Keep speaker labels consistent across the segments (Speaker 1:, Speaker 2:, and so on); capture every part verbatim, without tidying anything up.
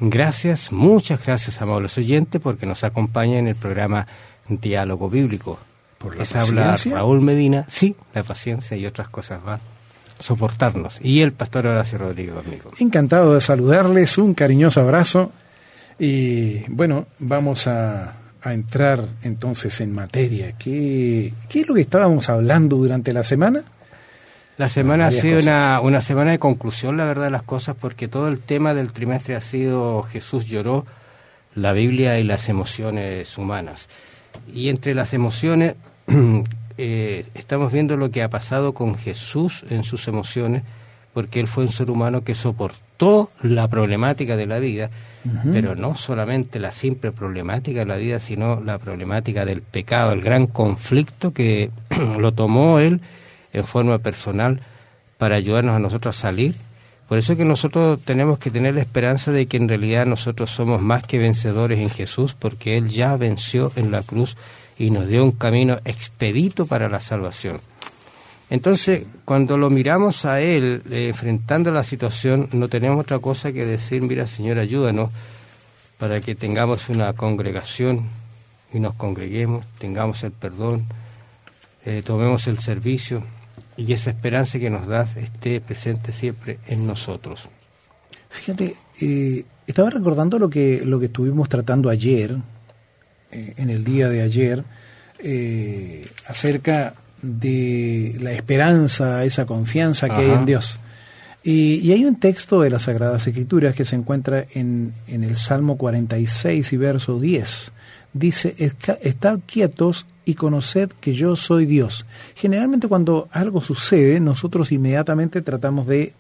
Speaker 1: Gracias, muchas gracias, amables oyentes, porque nos acompaña en el programa Diálogo Bíblico.
Speaker 2: Por la
Speaker 1: Les habla
Speaker 2: paciencia.
Speaker 1: Raúl Medina, sí, la paciencia y otras cosas más, soportarnos. Y el pastor Horacio Rodríguez, amigo.
Speaker 2: Encantado de saludarles, un cariñoso abrazo. Y bueno, vamos a, a entrar entonces en materia. ¿Qué, ¿Qué es lo que estábamos hablando durante la semana?
Speaker 1: La semana ha sido
Speaker 2: cosas.
Speaker 1: una, una semana de conclusión, la verdad de las cosas, porque todo el tema del trimestre ha sido Jesús lloró, la Biblia y las emociones humanas. Y entre las emociones, eh, estamos viendo lo que ha pasado con Jesús en sus emociones, porque Él fue un ser humano que soportó la problemática de la vida, uh-huh. pero no solamente la simple problemática de la vida, sino la problemática del pecado, el gran conflicto que lo tomó Él en forma personal para ayudarnos a nosotros a salir. Por eso es que nosotros tenemos que tener la esperanza de que en realidad nosotros somos más que vencedores en Jesús, porque Él ya venció en la cruz y nos dio un camino expedito para la salvación. Entonces, cuando lo miramos a Él, eh, enfrentando la situación, no tenemos otra cosa que decir, mira, Señor, ayúdanos para que tengamos una congregación y nos congreguemos, tengamos el perdón, eh, tomemos el servicio, y esa esperanza que nos das esté presente siempre en nosotros.
Speaker 2: Fíjate, eh, estaba recordando lo que lo que estuvimos tratando ayer, eh, en el día de ayer, eh, acerca de la esperanza, esa confianza que Ajá. hay en Dios. Y, y hay un texto de las Sagradas Escrituras que se encuentra en, en el Salmo cuarenta y seis y verso diez. Dice, estad quietos y conoced que yo soy Dios. Generalmente cuando algo sucede, nosotros inmediatamente tratamos de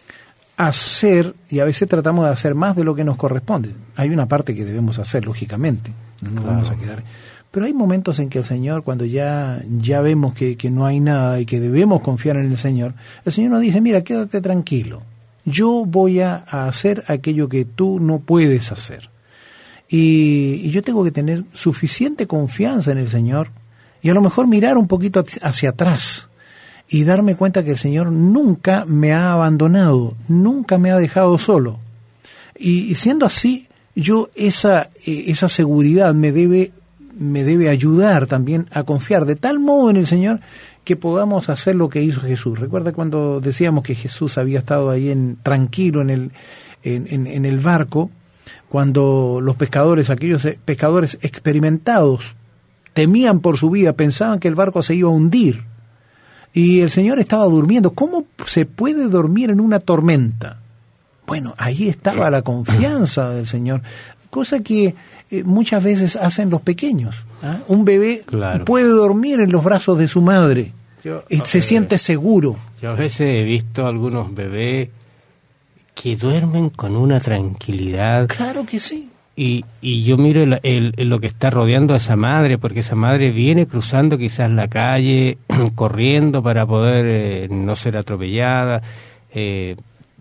Speaker 2: hacer, y a veces tratamos de hacer más de lo que nos corresponde. Hay una parte que debemos hacer, lógicamente, no nos
Speaker 1: claro.
Speaker 2: vamos a quedar. Pero hay momentos en que el Señor, cuando ya, ya vemos que, que no hay nada y que debemos confiar en el Señor, el Señor nos dice, mira, quédate tranquilo, yo voy a, a hacer aquello que tú no puedes hacer. Y, y yo tengo que tener suficiente confianza en el Señor y a lo mejor mirar un poquito hacia atrás y darme cuenta que el Señor nunca me ha abandonado, nunca me ha dejado solo. Y, y siendo así, yo esa, eh, esa seguridad me debe, me debe ayudar también a confiar de tal modo en el Señor que podamos hacer lo que hizo Jesús. Recuerda cuando decíamos que Jesús había estado ahí en, tranquilo en el, en, en, en el barco, cuando los pescadores, aquellos pescadores experimentados, temían por su vida, pensaban que el barco se iba a hundir. Y el Señor estaba durmiendo. ¿Cómo se puede dormir en una tormenta? Bueno, ahí estaba la confianza del Señor, cosa que eh, muchas veces hacen los pequeños. ¿Ah? Un bebé claro. puede dormir en los brazos de su madre yo, y se eh, siente seguro.
Speaker 1: Yo a veces he visto algunos bebés que duermen con una tranquilidad.
Speaker 2: Claro que sí.
Speaker 1: Y, y yo miro el, el, el, lo que está rodeando a esa madre, porque esa madre viene cruzando quizás la calle, corriendo para poder eh, no ser atropellada, eh,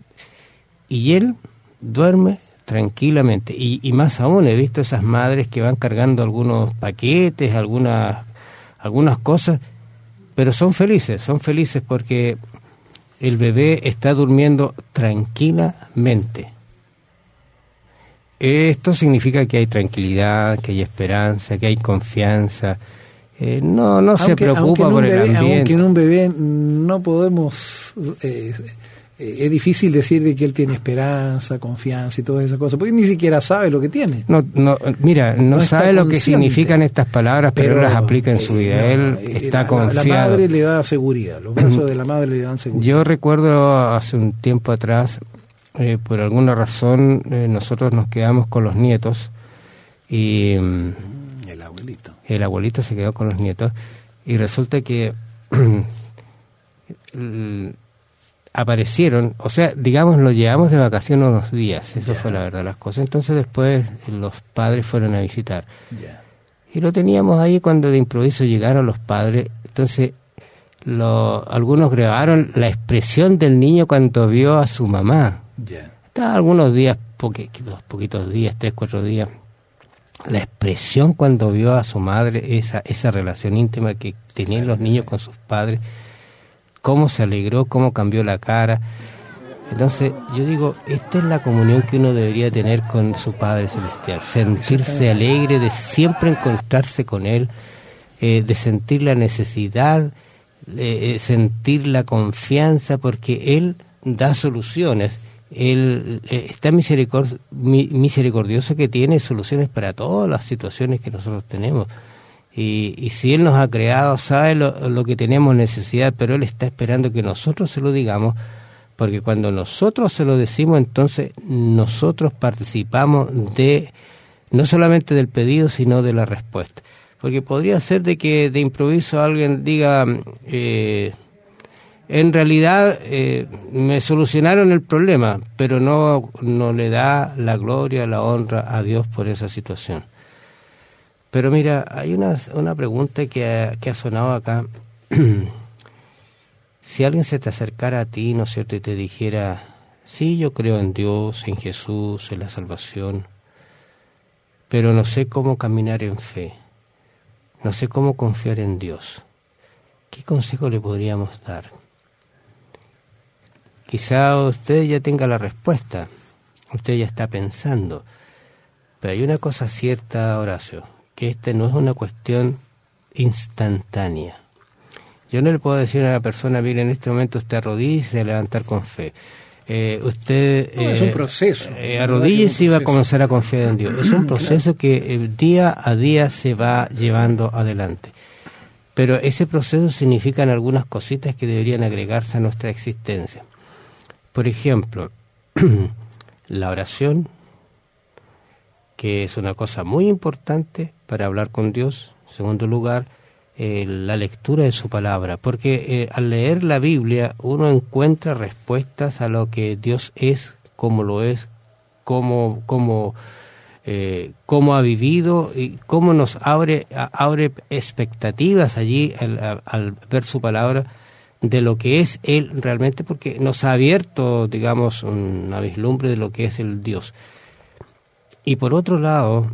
Speaker 1: y él duerme tranquilamente. Y, y más aún he visto esas madres que van cargando algunos paquetes, algunas, algunas cosas, pero son felices, son felices porque el bebé está durmiendo tranquilamente. Esto significa que hay tranquilidad, que hay esperanza, que hay confianza. Eh, no no aunque, se preocupa por
Speaker 2: bebé,
Speaker 1: el ambiente.
Speaker 2: Aunque en un bebé no podemos... Eh, eh, es difícil decir de que él tiene esperanza, confianza y todas esas cosas, porque ni siquiera sabe lo que tiene.
Speaker 1: No, no, mira, no, no sabe lo que significan estas palabras, pero, pero él las aplica en su vida. Eh, no, él eh, está
Speaker 2: la,
Speaker 1: confiado.
Speaker 2: La madre le da seguridad, los brazos de la madre le dan seguridad.
Speaker 1: Yo recuerdo hace un tiempo atrás, eh, por alguna razón, eh, nosotros nos quedamos con los nietos y...
Speaker 2: El abuelito.
Speaker 1: El abuelito se quedó con los nietos y resulta que... el, aparecieron, o sea, digamos, lo llevamos de vacaciones unos días, eso yeah. fue la verdad las cosas. Entonces después los padres fueron a visitar. Yeah. Y lo teníamos ahí cuando de improviso llegaron los padres. Entonces lo, algunos grabaron la expresión del niño cuando vio a su mamá. Yeah. Estaba algunos días, poquitos, poquitos días, tres, cuatro días. La expresión cuando vio a su madre, esa, esa relación íntima que tenían los niños con sus padres, cómo se alegró, cómo cambió la cara. Entonces, yo digo, esta es la comunión que uno debería tener con su Padre Celestial, sentirse alegre de siempre encontrarse con Él, eh, de sentir la necesidad, de eh, sentir la confianza, porque Él da soluciones. Él eh, está misericord- mi- misericordioso, que tiene soluciones para todas las situaciones que nosotros tenemos. Y, y si Él nos ha creado, sabe lo, lo que tenemos necesidad, pero Él está esperando que nosotros se lo digamos, porque cuando nosotros se lo decimos, entonces nosotros participamos de no solamente del pedido, sino de la respuesta. Porque podría ser de que de improviso alguien diga, eh, en realidad eh, me solucionaron el problema, pero no, no le da la gloria, la honra a Dios por esa situación. Pero mira, hay una, una pregunta que ha, que ha sonado acá. Si alguien se te acercara a ti, ¿no es cierto?, y te dijera, sí, yo creo en Dios, en Jesús, en la salvación, pero no sé cómo caminar en fe, no sé cómo confiar en Dios, ¿qué consejo le podríamos dar? Quizá usted ya tenga la respuesta, usted ya está pensando, pero hay una cosa cierta, Horacio, que esta no es una cuestión instantánea. Yo no le puedo decir a una persona, mire, en este momento usted arrodíllese y a levantar con fe. Eh, usted
Speaker 2: no,
Speaker 1: eh,
Speaker 2: es un proceso.
Speaker 1: Eh, arrodíllese y va a comenzar a confiar en Dios. Es un proceso que eh, día a día se va llevando adelante. Pero ese proceso significan algunas cositas que deberían agregarse a nuestra existencia. Por ejemplo, la oración, que es una cosa muy importante para hablar con Dios. En segundo lugar, Eh, la lectura de su palabra, porque eh, al leer la Biblia uno encuentra respuestas a lo que Dios es, cómo lo es, cómo, cómo, eh, cómo ha vivido y cómo nos abre, abre expectativas allí al, al ver su palabra de lo que es Él realmente, porque nos ha abierto, digamos, una vislumbre de lo que es el Dios. Y por otro lado,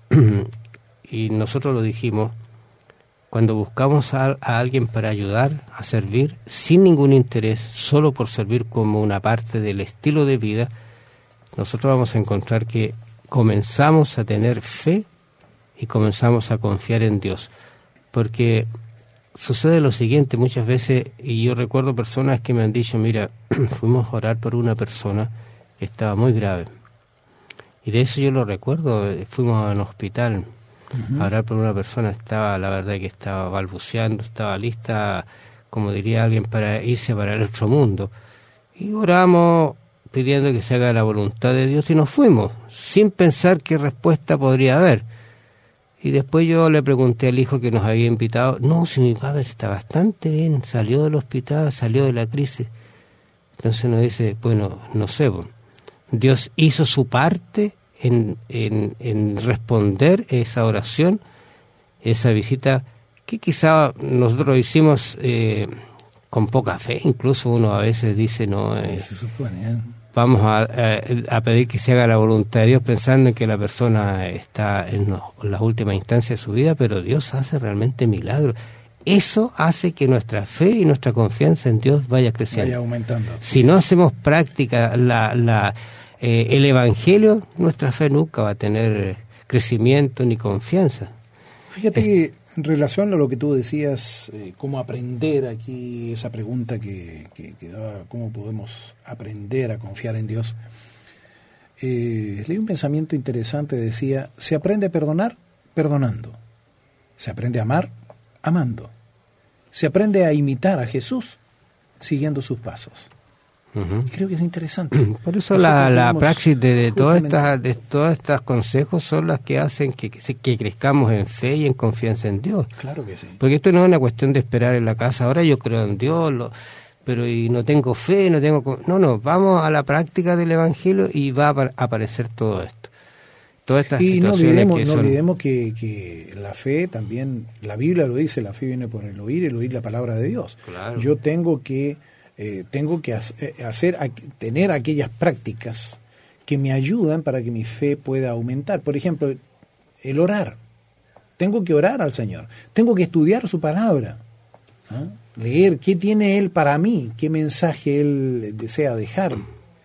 Speaker 1: y nosotros lo dijimos, cuando buscamos a, a alguien para ayudar, a servir, sin ningún interés, solo por servir como una parte del estilo de vida, nosotros vamos a encontrar que comenzamos a tener fe y comenzamos a confiar en Dios. Porque sucede lo siguiente, muchas veces, y yo recuerdo personas que me han dicho, mira, fuimos a orar por una persona que estaba muy grave. Y de eso yo lo recuerdo, fuimos a un hospital, a orar por una persona, estaba, la verdad que estaba balbuceando, estaba lista, como diría alguien, para irse para el otro mundo. Y oramos pidiendo que se haga la voluntad de Dios y nos fuimos, sin pensar qué respuesta podría haber. Y después yo le pregunté al hijo que nos había invitado, no, si mi padre está bastante bien, salió del hospital, salió de la crisis. Entonces nos dice, bueno, no sé, Dios hizo su parte En, en, en responder esa oración, esa visita que quizá nosotros hicimos eh, con poca fe. Incluso uno a veces dice, no, eh,
Speaker 2: se supone, ¿eh?
Speaker 1: vamos a, a, a pedir que se haga la voluntad de Dios pensando en que la persona está en, los, en las últimas instancias de su vida, pero Dios hace realmente milagros. Eso hace que nuestra fe y nuestra confianza en Dios vaya creciendo.
Speaker 2: Vaya aumentando.
Speaker 1: Si no hacemos práctica la... la Eh, el Evangelio, nuestra fe nunca va a tener crecimiento ni confianza.
Speaker 2: Fíjate es... que en relación a lo que tú decías, eh, cómo aprender aquí, esa pregunta que, que, que daba, cómo podemos aprender a confiar en Dios, eh, leí un pensamiento interesante, decía, se aprende a perdonar perdonando, se aprende a amar amando, se aprende a imitar a Jesús siguiendo sus pasos. Uh-huh. Y creo que es interesante.
Speaker 1: Por eso la, la praxis de, de todas estas de todos estos consejos son las que hacen que, que, que crezcamos en fe y en confianza en Dios.
Speaker 2: Claro que sí.
Speaker 1: Porque esto no es una cuestión de esperar en la casa. Ahora yo creo en Dios, lo, pero y no tengo fe, no tengo... No, no, vamos a la práctica del Evangelio y va a aparecer todo esto. Todas estas
Speaker 2: y
Speaker 1: situaciones
Speaker 2: no olvidemos,
Speaker 1: que
Speaker 2: no
Speaker 1: son...
Speaker 2: olvidemos que, que la fe también, la Biblia lo dice, la fe viene por el oír, el oír la palabra de Dios.
Speaker 1: Claro.
Speaker 2: Yo tengo que... Eh, tengo que hacer, tener aquellas prácticas que me ayudan para que mi fe pueda aumentar. Por ejemplo, el orar. Tengo que orar al Señor. Tengo que estudiar su palabra. ¿Ah? Leer qué tiene Él para mí, qué mensaje Él desea dejar.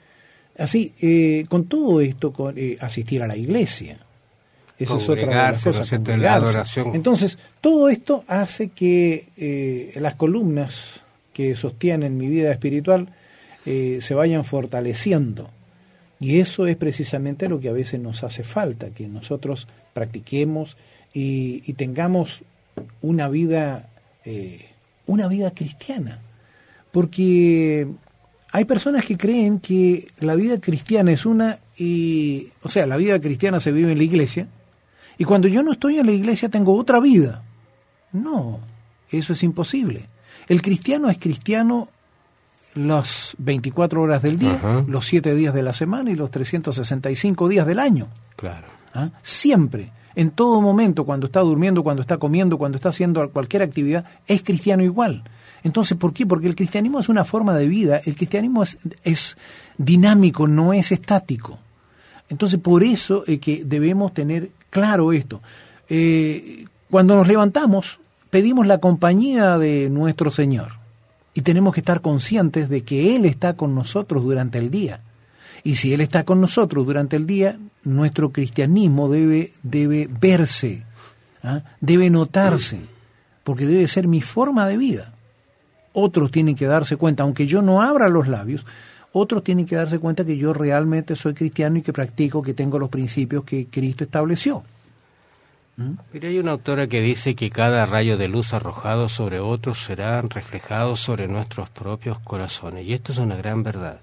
Speaker 2: Así, eh, con todo esto, con, eh, asistir a la iglesia. Esa es otra de las cosas,
Speaker 1: ¿no? La adoración.
Speaker 2: Entonces, todo esto hace que eh, las columnas que sostienen mi vida espiritual eh, se vayan fortaleciendo. Y eso es precisamente lo que a veces nos hace falta, que nosotros practiquemos y, y tengamos una vida, eh, una vida cristiana. Porque hay personas que creen que la vida cristiana es una, y, o sea, la vida cristiana se vive en la iglesia, y cuando yo no estoy en la iglesia tengo otra vida. No, eso es imposible. El cristiano es cristiano las veinticuatro horas del día, uh-huh. los siete días de la semana y los trescientos sesenta y cinco días del año.
Speaker 1: Claro.
Speaker 2: ¿Ah? Siempre, en todo momento, cuando está durmiendo, cuando está comiendo, cuando está haciendo cualquier actividad, es cristiano igual. Entonces, ¿por qué? Porque el cristianismo es una forma de vida, el cristianismo es, es dinámico, no es estático. Entonces, por eso es que debemos tener claro esto. Eh, cuando nos levantamos, pedimos la compañía de nuestro Señor. Y tenemos que estar conscientes de que Él está con nosotros durante el día. Y si Él está con nosotros durante el día, nuestro cristianismo debe, debe verse, ¿ah? debe notarse, porque debe ser mi forma de vida. Otros tienen que darse cuenta, aunque yo no abra los labios, otros tienen que darse cuenta que yo realmente soy cristiano y que practico, que tengo los principios que Cristo estableció.
Speaker 1: Mira, hay una autora que dice que cada rayo de luz arrojado sobre otros será reflejado sobre nuestros propios corazones, y esto es una gran verdad.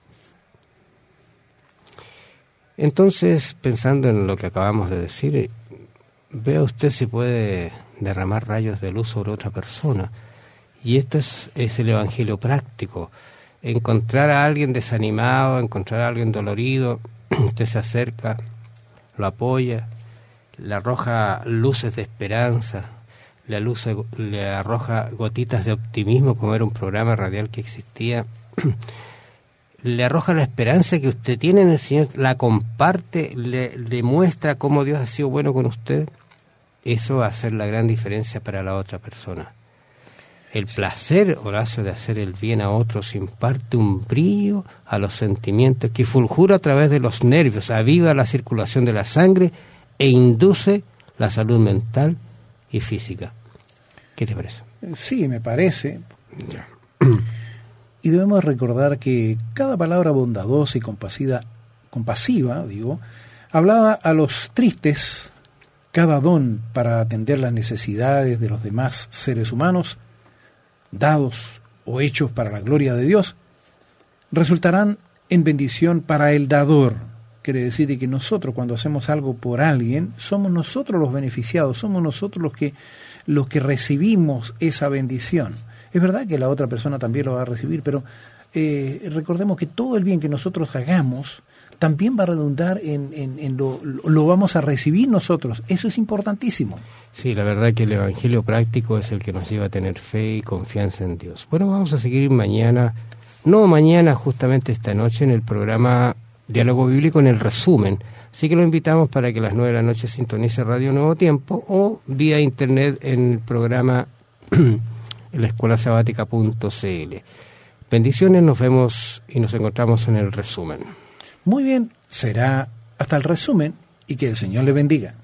Speaker 1: Entonces, pensando en lo que acabamos de decir, vea usted si puede derramar rayos de luz sobre otra persona, y esto es, es el evangelio práctico. Encontrar a alguien desanimado, encontrar a alguien dolorido, usted se acerca, lo apoya, le arroja luces de esperanza, le, luce, le arroja gotitas de optimismo, como era un programa radial que existía, le arroja la esperanza que usted tiene en el Señor, la comparte, le, le muestra cómo Dios ha sido bueno con usted. Eso va a hacer la gran diferencia para la otra persona. El placer, Horacio, de hacer el bien a otros imparte un brillo a los sentimientos que fulgura a través de los nervios, aviva la circulación de la sangre e induce la salud mental y física. ¿Qué te parece?
Speaker 2: Sí, me parece. Ya. Y debemos recordar que cada palabra bondadosa y compasiva, compasiva, digo, hablada a los tristes, cada don para atender las necesidades de los demás seres humanos, dados o hechos para la gloria de Dios, resultarán en bendición para el dador. Quiere decir que nosotros, cuando hacemos algo por alguien, somos nosotros los beneficiados, somos nosotros los que, los que recibimos esa bendición. Es verdad que la otra persona también lo va a recibir, pero eh, recordemos que todo el bien que nosotros hagamos también va a redundar en, en, en lo, lo vamos a recibir nosotros. Eso es importantísimo.
Speaker 1: Sí, la verdad que el evangelio práctico es el que nos lleva a tener fe y confianza en Dios. Bueno, vamos a seguir mañana, no mañana, justamente esta noche, en el programa Diálogo Bíblico, en el resumen. Así que lo invitamos para que a las nueve de la noche sintonice Radio Nuevo Tiempo o vía internet en el programa en la escuela sabática punto c l. Bendiciones, nos vemos y nos encontramos en el resumen.
Speaker 2: Muy bien, será hasta el resumen y que el Señor le bendiga.